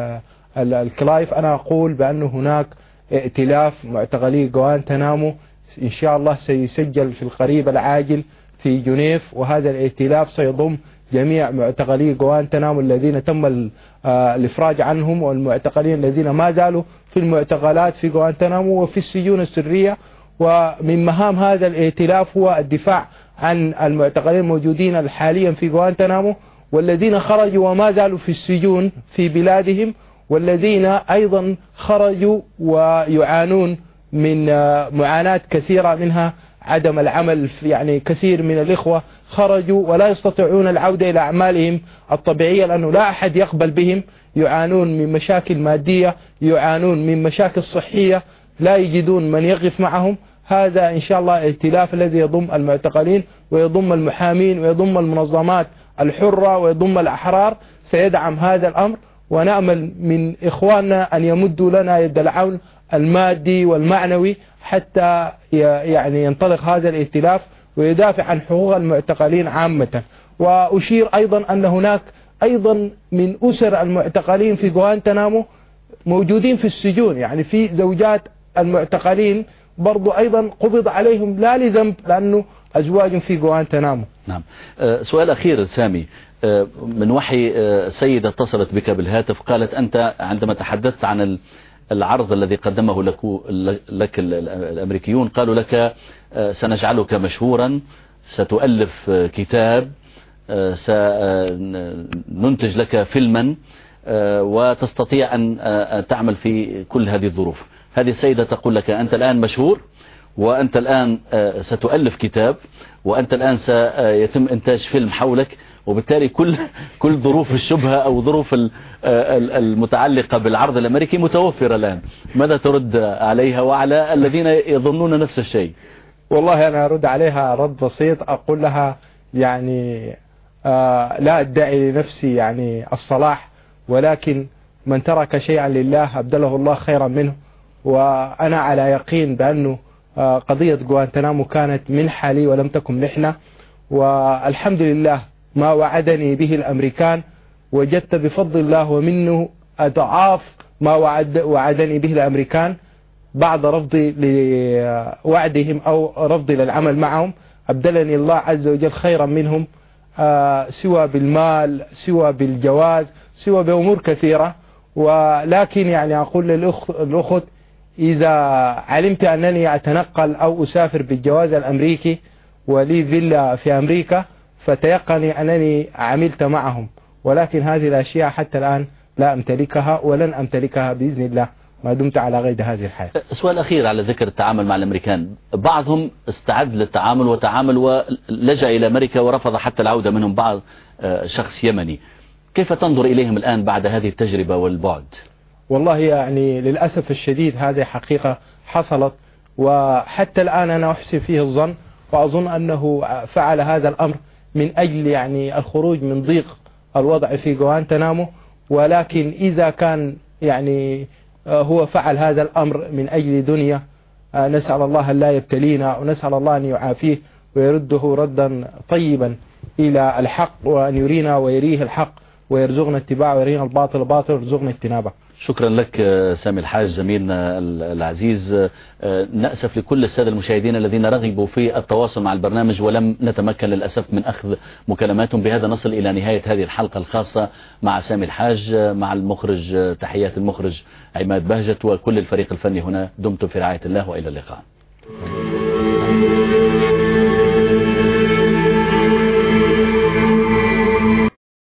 الكلايف، أنا أقول بأن هناك ائتلاف معتقلي غوانتنامو إن شاء الله سيسجل في القريب العاجل في جنيف، وهذا الائتلاف سيضم جميع معتقلي غوانتنامو الذين تم الإفراج عنهم، والمعتقلين الذين ما زالوا في المعتقلات في غوانتنامو وفي السجون السرية. ومن مهام هذا الائتلاف هو الدفاع عن المعتقلين الموجودين حاليا في غوانتنامو، والذين خرجوا وما زالوا في السجون في بلادهم، والذين أيضا خرجوا ويعانون من معاناة كثيرة، منها عدم العمل. يعني كثير من الإخوة خرجوا ولا يستطيعون العودة إلى أعمالهم الطبيعية، لأنه لا أحد يقبل بهم، يعانون من مشاكل مادية، يعانون من مشاكل صحية، لا يجدون من يقف معهم. هذا إن شاء الله ائتلاف الذي يضم المعتقلين ويضم المحامين ويضم المنظمات الحرة ويضم الأحرار، سيدعم هذا الأمر، ونأمل من إخواننا أن يمدوا لنا يد العون المادي والمعنوي حتى يعني ينطلق هذا الائتلاف ويدافع عن حقوق المعتقلين عامة. وأشير أيضا أن هناك أيضا من أسر المعتقلين في غوانتنامو موجودين في السجون، يعني في زوجات المعتقلين برضو أيضا قبض عليهم لا لذنب، لأنه أزواج في غوانتنامو. نعم. سؤال أخير سامي، من وحي سيدة اتصلت بك بالهاتف، قالت أنت عندما تحدثت عن العرض الذي قدمه لك الأمريكيون، قالوا لك سنجعلك مشهورا، ستؤلف كتاب، سننتج لك فيلما، وتستطيع أن تعمل في كل هذه الظروف. هذه السيدة تقول لك أنت الآن مشهور، وأنت الآن ستؤلف كتاب، وأنت الآن سيتم إنتاج فيلم حولك، وبالتالي كل ظروف الشبهة أو ظروف المتعلقة بالعرض الأمريكي متوفرة الآن. ماذا ترد عليها وعلى الذين يظنون نفس الشيء؟ والله أنا أرد عليها رد بسيط، أقول لها يعني لا أدعي لنفسي يعني الصلاح، ولكن من ترك شيئا لله أبدله الله خيرا منه. وأنا على يقين بأنه قضية غوانتنامو كانت منحة لي ولم تكن محنة، والحمد لله ما وعدني به الأمريكان وجدت بفضل الله ومنه أضعاف ما وعدني به الأمريكان بعد رفضي لوعدهم أو رفضي للعمل معهم. أبدلني الله عز وجل خيرا منهم، سوى بالمال، سوى بالجواز، سوى بأمور كثيرة. ولكن يعني أقول للأخت إذا علمت أنني أتنقل أو أسافر بالجواز الأمريكي ولي فيلا في أمريكا فتيقني أنني عملت معهم، ولكن هذه الأشياء حتى الآن لا أمتلكها ولن أمتلكها بإذن الله ما دمت على قيد هذه الحياة. سؤال أخير على ذكر التعامل مع الأمريكان، بعضهم استعد للتعامل وتعامل ولجأ إلى أمريكا ورفض حتى العودة منهم بعض شخص يمني، كيف تنظر إليهم الآن بعد هذه التجربة والبعد؟ والله يعني للأسف الشديد هذه حقيقة حصلت، وحتى الآن أنا أحسن فيه الظن وأظن أنه فعل هذا الأمر من أجل يعني الخروج من ضيق الوضع في غوانتنامو. ولكن إذا كان يعني هو فعل هذا الأمر من أجل دنيا، نسأل الله أن لا يبتلينا، ونسأل الله أن يعافيه ويرده ردا طيبا إلى الحق، وأن يرينا ويريه الحق ويرزقنا اتباعه، ويرينا الباطل باطل ويرزقنا اجتنابه. شكرا لك سامي الحاج زميلنا العزيز. نأسف لكل السادة المشاهدين الذين رغبوا في التواصل مع البرنامج ولم نتمكن للأسف من أخذ مكالماتهم. بهذا نصل إلى نهاية هذه الحلقة الخاصة مع سامي الحاج، مع المخرج تحيات المخرج عماد بهجت وكل الفريق الفني هنا. دمتم في رعاية الله وإلى اللقاء.